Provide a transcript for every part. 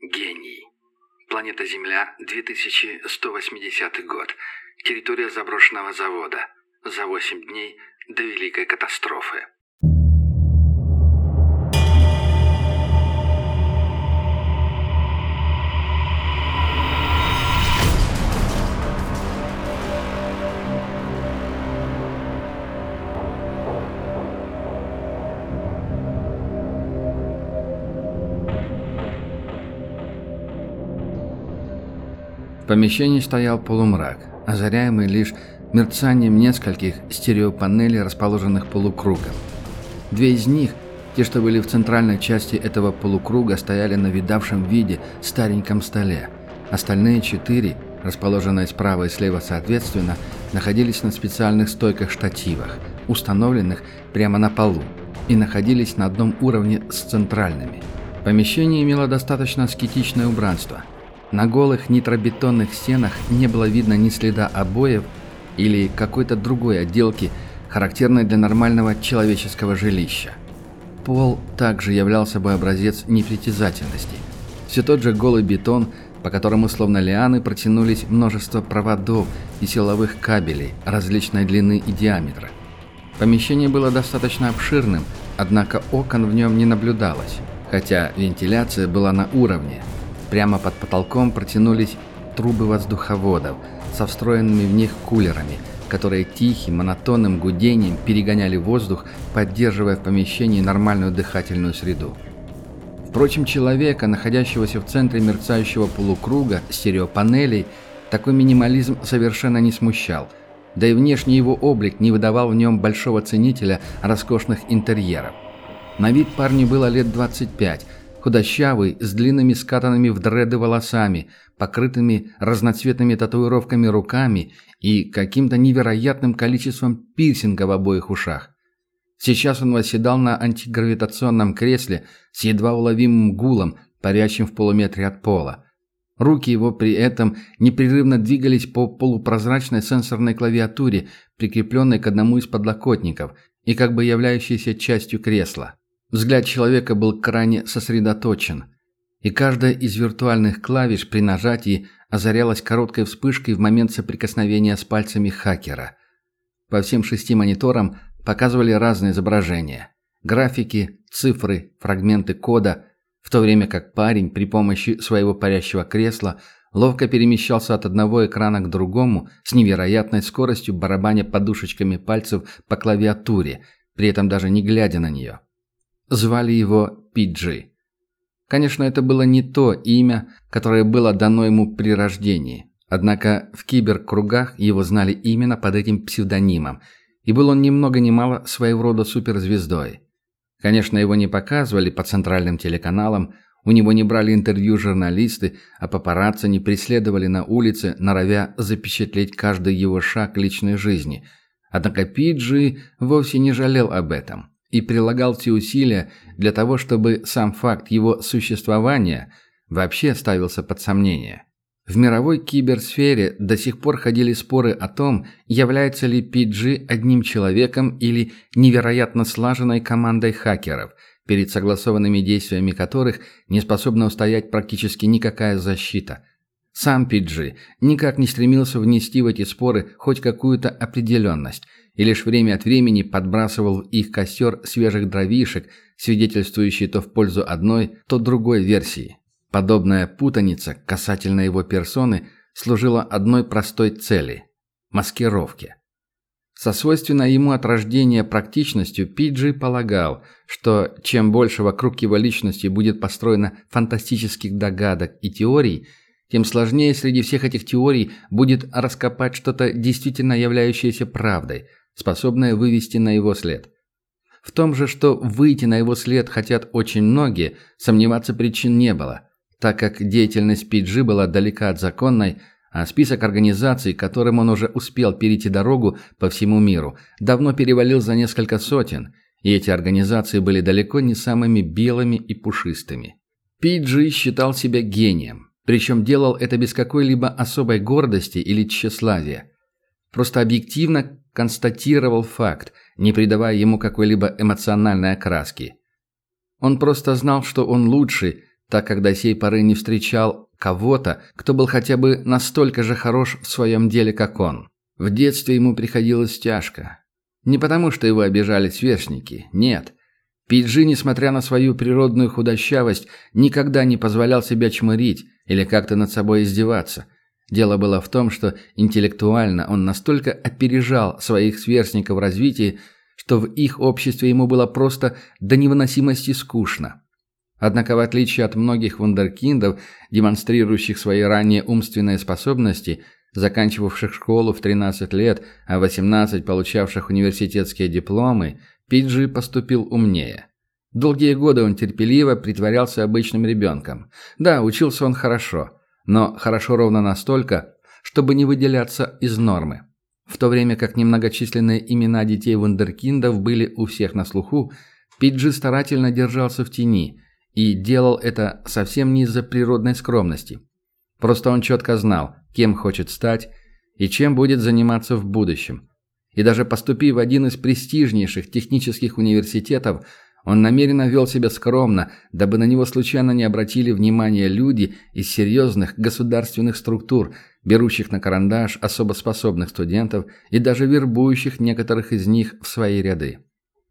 Гений. Планета Земля, 2180 год. Территория заброшенного завода. За 8 дней до Великой катастрофы. В помещении стоял полумрак, озаряемый лишь мерцанием нескольких стереопанелей, расположенных полукругом. Две из них, те, что были в центральной части этого полукруга, стояли на видавшем виде стареньком столе. Остальные 4, расположенные справа и слева соответственно, находились на специальных стойках-штативах, установленных прямо на полу, и находились на одном уровне с центральными. Помещение имело достаточно аскетичное убранство. На голых нитробетонных стенах не было видно ни следа обоев или какой-то другой отделки, характерной для нормального человеческого жилища. Пол также являл собой образец непритязательности. Все тот же голый бетон, по которому словно лианы протянулись множество проводов и силовых кабелей различной длины и диаметра. Помещение было достаточно обширным, однако окон в нем не наблюдалось, хотя вентиляция была на уровне. Прямо под потолком протянулись трубы воздуховодов со встроенными в них кулерами, которые тихим, монотонным гудением перегоняли воздух, поддерживая в помещении нормальную дыхательную среду. Впрочем, человека, находящегося в центре мерцающего полукруга стереопанелей, такой минимализм совершенно не смущал, да и внешний его облик не выдавал в нем большого ценителя роскошных интерьеров. На вид парню было лет 25, худощавый, с длинными скатанными в дреды волосами, покрытыми разноцветными татуировками руками и каким-то невероятным количеством пирсингов в обоих ушах. Сейчас он восседал на антигравитационном кресле с едва уловимым гулом, парящим в полуметре от пола. Руки его при этом непрерывно двигались по полупрозрачной сенсорной клавиатуре, прикрепленной к одному из подлокотников и как бы являющейся частью кресла. Взгляд человека был крайне сосредоточен, и каждая из виртуальных клавиш при нажатии озарялась короткой вспышкой в момент соприкосновения с пальцами хакера. По всем 6 мониторам показывали разные изображения. Графики, цифры, фрагменты кода, в то время как парень при помощи своего парящего кресла ловко перемещался от одного экрана к другому с невероятной скоростью, барабаня подушечками пальцев по клавиатуре, при этом даже не глядя на нее. Звали его PG. Конечно, это было не то имя, которое было дано ему при рождении. Однако в киберкругах его знали именно под этим псевдонимом, и был он ни много ни мало своего рода суперзвездой. Конечно, его не показывали по центральным телеканалам, у него не брали интервью журналисты, а папарацци не преследовали на улице, норовя запечатлеть каждый его шаг личной жизни. Однако PG вовсе не жалел об этом и прилагал все усилия для того, чтобы сам факт его существования вообще ставился под сомнение. В мировой киберсфере до сих пор ходили споры о том, является ли PG одним человеком или невероятно слаженной командой хакеров, перед согласованными действиями которых не способна устоять практически никакая защита. Сам PG никак не стремился внести в эти споры хоть какую-то определенность, и лишь время от времени подбрасывал в их костер свежих дровишек, свидетельствующие то в пользу одной, то другой версии. Подобная путаница касательно его персоны служила одной простой цели – маскировке. Со свойственной ему от рождения практичностью PG полагал, что чем больше вокруг его личности будет построено фантастических догадок и теорий, тем сложнее среди всех этих теорий будет раскопать что-то действительно являющееся правдой, способное вывести на его след. В том же, что выйти на его след хотят очень многие, сомневаться причин не было, так как деятельность PG была далека от законной, а список организаций, которым он уже успел перейти дорогу по всему миру, давно перевалил за несколько сотен, и эти организации были далеко не самыми белыми и пушистыми. PG считал себя гением, причем делал это без какой-либо особой гордости или тщеславия. Просто объективно констатировал факт, не придавая ему какой-либо эмоциональной окраски. Он просто знал, что он лучший, так как до сей поры не встречал кого-то, кто был хотя бы настолько же хорош в своем деле, как он. В детстве ему приходилось тяжко. Не потому, что его обижали сверстники, нет. Пиджи, несмотря на свою природную худощавость, никогда не позволял себя чмырить или как-то над собой издеваться. Дело было в том, что интеллектуально он настолько опережал своих сверстников в развитии, что в их обществе ему было просто до невыносимости скучно. Однако, в отличие от многих вундеркиндов, демонстрирующих свои ранее умственные способности, заканчивавших школу в 13 лет, а в 18 получавших университетские дипломы, Пиджи поступил умнее. Долгие годы он терпеливо притворялся обычным ребенком. Да, учился он хорошо, но хорошо ровно настолько, чтобы не выделяться из нормы. В то время как немногочисленные имена детей вундеркиндов были у всех на слуху, Пиджи старательно держался в тени и делал это совсем не из-за природной скромности. Просто он четко знал, кем хочет стать и чем будет заниматься в будущем. И даже поступив в один из престижнейших технических университетов, он намеренно вел себя скромно, дабы на него случайно не обратили внимания люди из серьезных государственных структур, берущих на карандаш особо способных студентов и даже вербующих некоторых из них в свои ряды.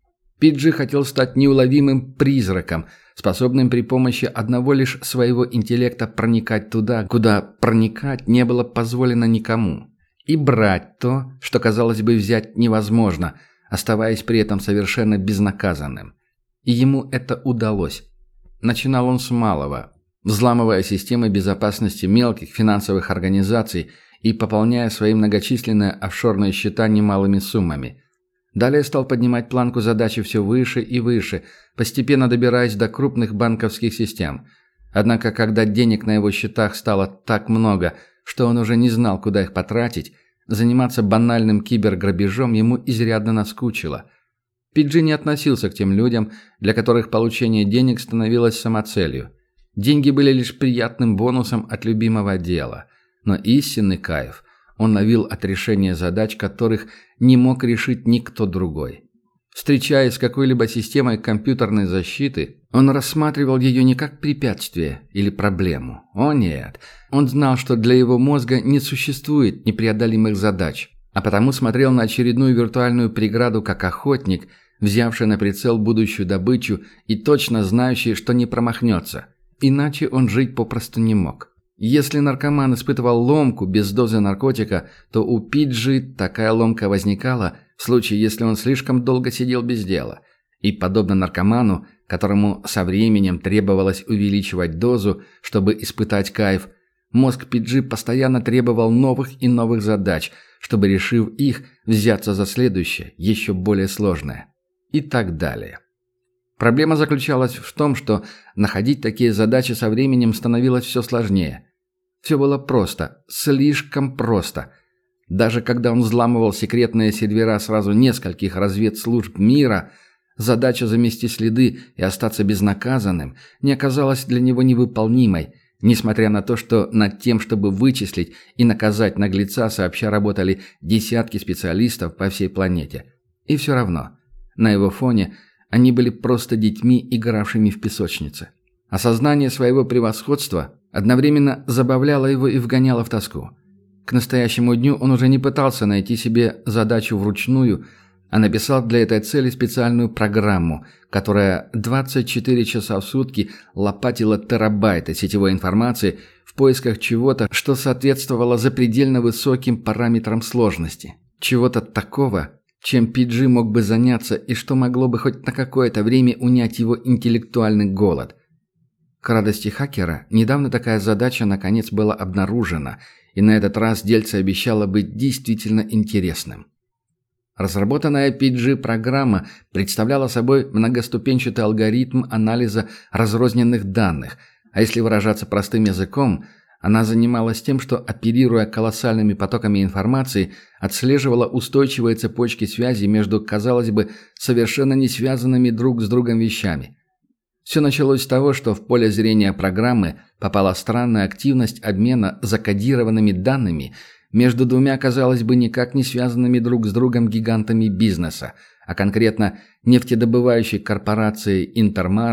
Пиджи хотел стать неуловимым призраком, способным при помощи одного лишь своего интеллекта проникать туда, куда проникать не было позволено никому, и брать то, что, казалось бы, взять невозможно, оставаясь при этом совершенно безнаказанным. И ему это удалось. Начинал он с малого, взламывая системы безопасности мелких финансовых организаций и пополняя свои многочисленные офшорные счета немалыми суммами. Далее стал поднимать планку задачи все выше и выше, постепенно добираясь до крупных банковских систем. Однако, когда денег на его счетах стало так много, что он уже не знал, куда их потратить, заниматься банальным киберграбежом ему изрядно наскучило. Пиджи не относился к тем людям, для которых получение денег становилось самоцелью. Деньги были лишь приятным бонусом от любимого дела. Но истинный кайф он ловил от решения задач, которых не мог решить никто другой. Встречаясь с какой-либо системой компьютерной защиты, он рассматривал ее не как препятствие или проблему. О нет, он знал, что для его мозга не существует непреодолимых задач, а потому смотрел на очередную виртуальную преграду как охотник, взявший на прицел будущую добычу и точно знающий, что не промахнется. Иначе он жить попросту не мог. Если наркоман испытывал ломку без дозы наркотика, то у Пиджи такая ломка возникала в случае, если он слишком долго сидел без дела. И подобно наркоману, которому со временем требовалось увеличивать дозу, чтобы испытать кайф, мозг Пиджи постоянно требовал новых и новых задач, чтобы, решив их, взяться за следующее, еще более сложное. И так далее. Проблема заключалась в том, что находить такие задачи со временем становилось все сложнее. Все было просто, слишком просто. Даже когда он взламывал секретные сервера сразу нескольких разведслужб мира, задача замести следы и остаться безнаказанным не оказалась для него невыполнимой, несмотря на то, что над тем, чтобы вычислить и наказать наглеца, сообща работали десятки специалистов по всей планете. И все равно, на его фоне они были просто детьми, игравшими в песочнице. Осознание своего превосходства одновременно забавляло его и вгоняло в тоску. К настоящему дню он уже не пытался найти себе задачу вручную, а написал для этой цели специальную программу, которая 24 часа в сутки лопатила терабайты сетевой информации в поисках чего-то, что соответствовало запредельно высоким параметрам сложности. Чего-то такого, чем Пиджи мог бы заняться и что могло бы хоть на какое-то время унять его интеллектуальный голод. К радости хакера, недавно такая задача наконец была обнаружена, и на этот раз дельце обещало быть действительно интересным. Разработанная PG программа представляла собой многоступенчатый алгоритм анализа разрозненных данных, а если выражаться простым языком, она занималась тем, что, оперируя колоссальными потоками информации, отслеживала устойчивые цепочки связи между, казалось бы, совершенно не связанными друг с другом вещами. Все началось с того, что в поле зрения программы попала странная активность обмена закодированными данными между двумя, казалось бы, никак не связанными друг с другом гигантами бизнеса, а конкретно нефтедобывающей корпорацией «Интермарс»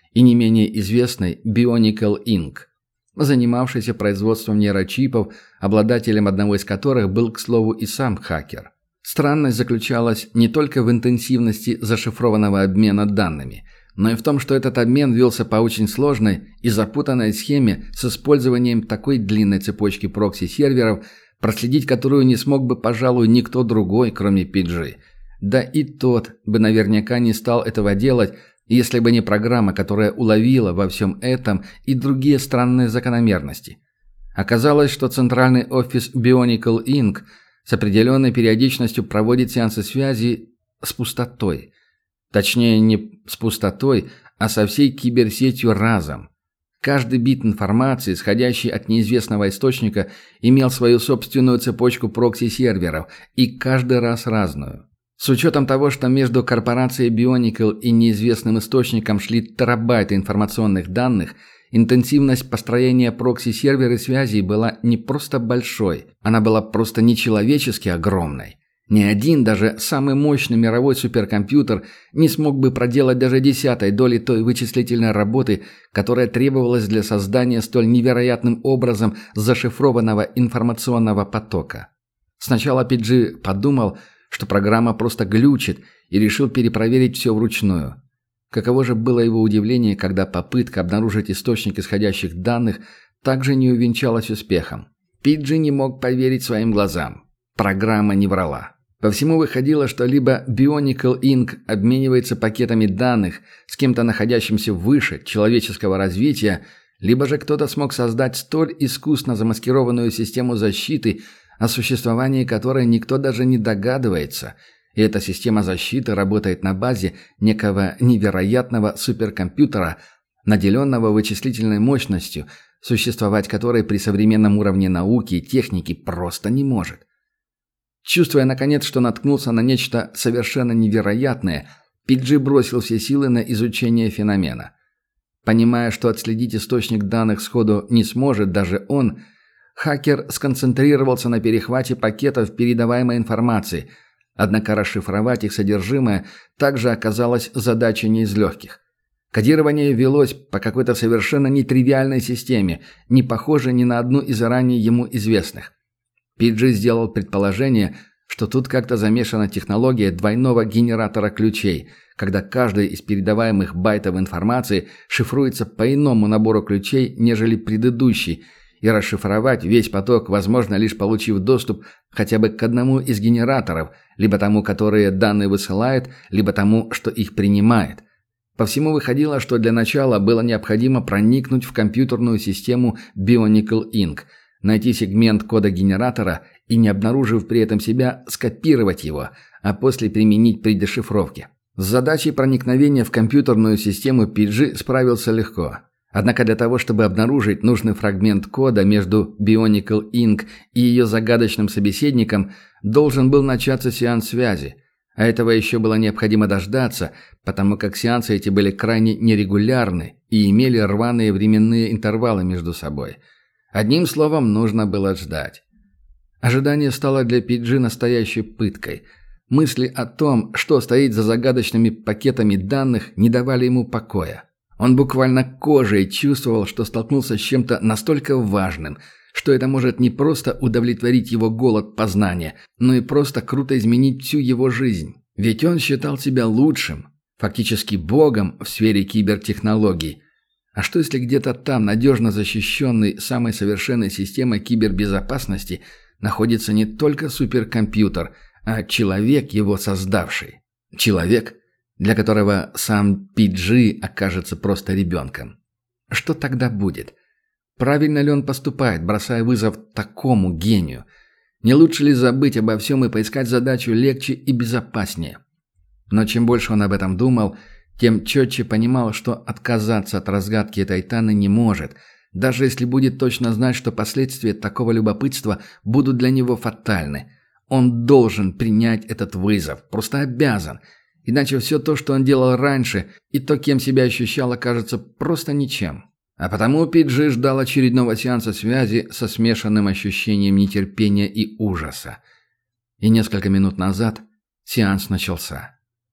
и не менее известной Bionicle Inc., занимавшейся производством нейрочипов, обладателем одного из которых был, к слову, и сам хакер. Странность заключалась не только в интенсивности зашифрованного обмена данными, но и в том, что этот обмен велся по очень сложной и запутанной схеме с использованием такой длинной цепочки прокси-серверов, проследить которую не смог бы, пожалуй, никто другой, кроме PG. Да и тот бы наверняка не стал этого делать, если бы не программа, которая уловила во всем этом и другие странные закономерности. Оказалось, что центральный офис Bionicle Inc. с определенной периодичностью проводит сеансы связи с пустотой. Точнее, не с пустотой, а со всей киберсетью разом. Каждый бит информации, исходящий от неизвестного источника, имел свою собственную цепочку прокси-серверов, и каждый раз разную. С учетом того, что между корпорацией Bionicle и неизвестным источником шли терабайты информационных данных, интенсивность построения прокси-сервера связей была не просто большой, она была просто нечеловечески огромной. Ни один, даже самый мощный мировой суперкомпьютер не смог бы проделать даже 10-й доли той вычислительной работы, которая требовалась для создания столь невероятным образом зашифрованного информационного потока. Сначала PG подумал, что программа просто глючит, и решил перепроверить все вручную. Каково же было его удивление, когда попытка обнаружить источник исходящих данных также не увенчалась успехом. PG не мог поверить своим глазам. Программа не врала. По всему выходило, что либо Bionicle Inc. обменивается пакетами данных с кем-то находящимся выше человеческого развития, либо же кто-то смог создать столь искусно замаскированную систему защиты, о существовании которой никто даже не догадывается, и эта система защиты работает на базе некого невероятного суперкомпьютера, наделенного вычислительной мощностью, существовать которой при современном уровне науки и техники просто не может. Чувствуя, наконец, что наткнулся на нечто совершенно невероятное, PG бросил все силы на изучение феномена. Понимая, что отследить источник данных сходу не сможет даже он, хакер сконцентрировался на перехвате пакетов передаваемой информации, однако расшифровать их содержимое также оказалось задачей не из легких. Кодирование велось по какой-то совершенно нетривиальной системе, не похожей ни на одну из ранее ему известных. PG сделал предположение, что тут как-то замешана технология двойного генератора ключей, когда каждый из передаваемых байтов информации шифруется по иному набору ключей, нежели предыдущий, и расшифровать весь поток возможно лишь получив доступ хотя бы к одному из генераторов, либо тому, которые данные высылает, либо тому, что их принимает. По всему выходило, что для начала было необходимо проникнуть в компьютерную систему Bionicle Inc., найти сегмент кода генератора и, не обнаружив при этом себя, скопировать его, а после применить при дешифровке. С задачей проникновения в компьютерную систему PG справился легко. Однако для того, чтобы обнаружить нужный фрагмент кода между Bionicle Inc. и ее загадочным собеседником, должен был начаться сеанс связи. А этого еще было необходимо дождаться, потому как сеансы эти были крайне нерегулярны и имели рваные временные интервалы между собой. Одним словом, нужно было ждать. Ожидание стало для PG настоящей пыткой. Мысли о том, что стоит за загадочными пакетами данных, не давали ему покоя. Он буквально кожей чувствовал, что столкнулся с чем-то настолько важным, что это может не просто удовлетворить его голод познания, но и просто круто изменить всю его жизнь. Ведь он считал себя лучшим, фактически богом в сфере кибертехнологий. А что если где-то там, надежно защищенный самой совершенной системой кибербезопасности, находится не только суперкомпьютер, а человек, его создавший? Человек, для которого сам PG окажется просто ребенком. Что тогда будет? Правильно ли он поступает, бросая вызов такому гению? Не лучше ли забыть обо всем и поискать задачу легче и безопаснее? Но чем больше он об этом думал, тем четче понимал, что отказаться от разгадки этой тайны не может, даже если будет точно знать, что последствия такого любопытства будут для него фатальны. Он должен принять этот вызов, просто обязан, иначе все то, что он делал раньше, и то, кем себя ощущал, окажется просто ничем. А потому PG ждал очередного сеанса связи со смешанным ощущением нетерпения и ужаса. И несколько минут назад сеанс начался.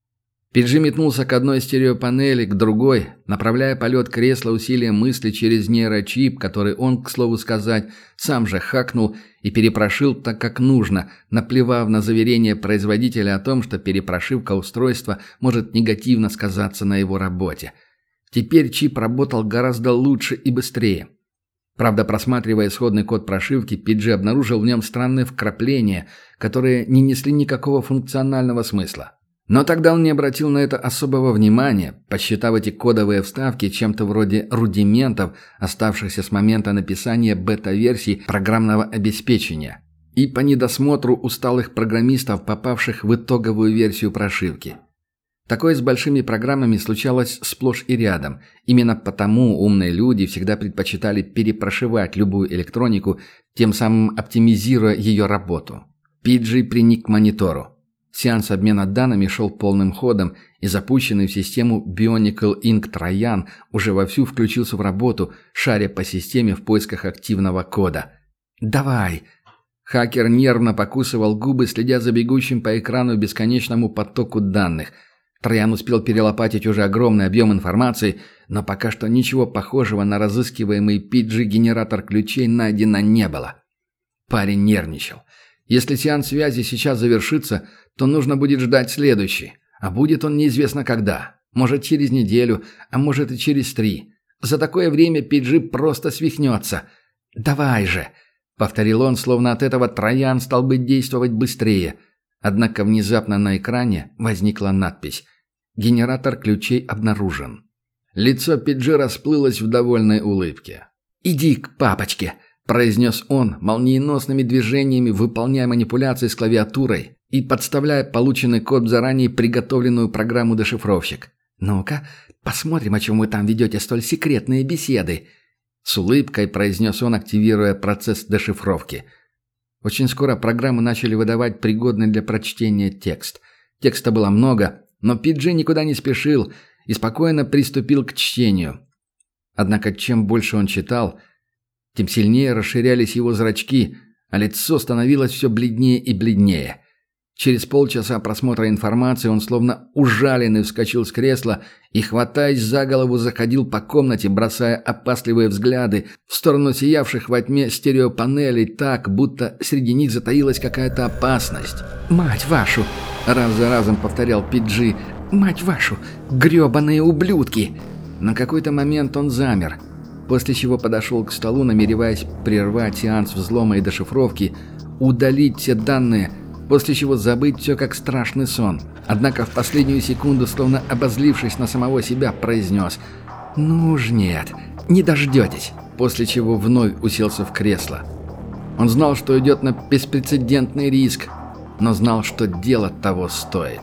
Пиджи метнулся к одной стереопанели, к другой, направляя полет кресла усилием мысли через нейрочип, который он, к слову сказать, сам же хакнул и перепрошил так, как нужно, наплевав на заверение производителя о том, что перепрошивка устройства может негативно сказаться на его работе. Теперь чип работал гораздо лучше и быстрее. Правда, просматривая исходный код прошивки, Пиджи обнаружил в нем странные вкрапления, которые не несли никакого функционального смысла. Но тогда он не обратил на это особого внимания, посчитав эти кодовые вставки чем-то вроде рудиментов, оставшихся с момента написания бета-версий программного обеспечения, и по недосмотру усталых программистов, попавших в итоговую версию прошивки. Такое с большими программами случалось сплошь и рядом. Именно потому умные люди всегда предпочитали перепрошивать любую электронику, тем самым оптимизируя ее работу. Пиджи приник к монитору. Сеанс обмена данными шел полным ходом, и запущенный в систему Bionicle Inc. Троян уже вовсю включился в работу, шаря по системе в поисках активного кода. «Давай!» Хакер нервно покусывал губы, следя за бегущим по экрану бесконечному потоку данных. Троян успел перелопатить уже огромный объем информации, но пока что ничего похожего на разыскиваемый PG-генератор ключей найдено не было. Парень нервничал. Если сеанс связи сейчас завершится, то нужно будет ждать следующий. А будет он неизвестно когда. Может, через неделю, а может и через 3. За такое время Пиджи просто свихнется. «Давай же!» — повторил он, словно от этого Троян стал бы действовать быстрее. Однако внезапно на экране возникла надпись «Генератор ключей обнаружен». Лицо Пиджи расплылось в довольной улыбке. «Иди к папочке!» — произнес он, молниеносными движениями выполняя манипуляции с клавиатурой и подставляя полученный код в заранее приготовленную программу-дешифровщик. «Ну-ка, посмотрим, о чем вы там ведете столь секретные беседы!» С улыбкой произнес он, активируя процесс дешифровки. Очень скоро программы начали выдавать пригодный для прочтения текст. Текста было много, но Пиджи никуда не спешил и спокойно приступил к чтению. Однако чем больше он читал, тем сильнее расширялись его зрачки, а лицо становилось все бледнее и бледнее. Через полчаса просмотра информации он словно ужаленный вскочил с кресла и, хватаясь за голову, заходил по комнате, бросая опасливые взгляды в сторону сиявших во тьме стереопанелей так, будто среди них затаилась какая-то опасность. «Мать вашу!» — раз за разом повторял Пиджи. «Мать вашу! Гребаные ублюдки!» На какой-то момент он замер, после чего подошел к столу, намереваясь прервать сеанс взлома и дешифровки, удалить все данные, после чего забыть все как страшный сон. Однако в последнюю секунду, словно обозлившись на самого себя, произнес «Ну уж нет, не дождетесь», после чего вновь уселся в кресло. Он знал, что идет на беспрецедентный риск, но знал, что дело того стоит.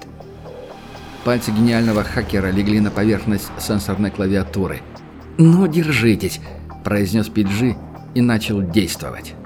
Пальцы гениального хакера легли на поверхность сенсорной клавиатуры. «Ну, держитесь», – произнес Пиджи и начал действовать.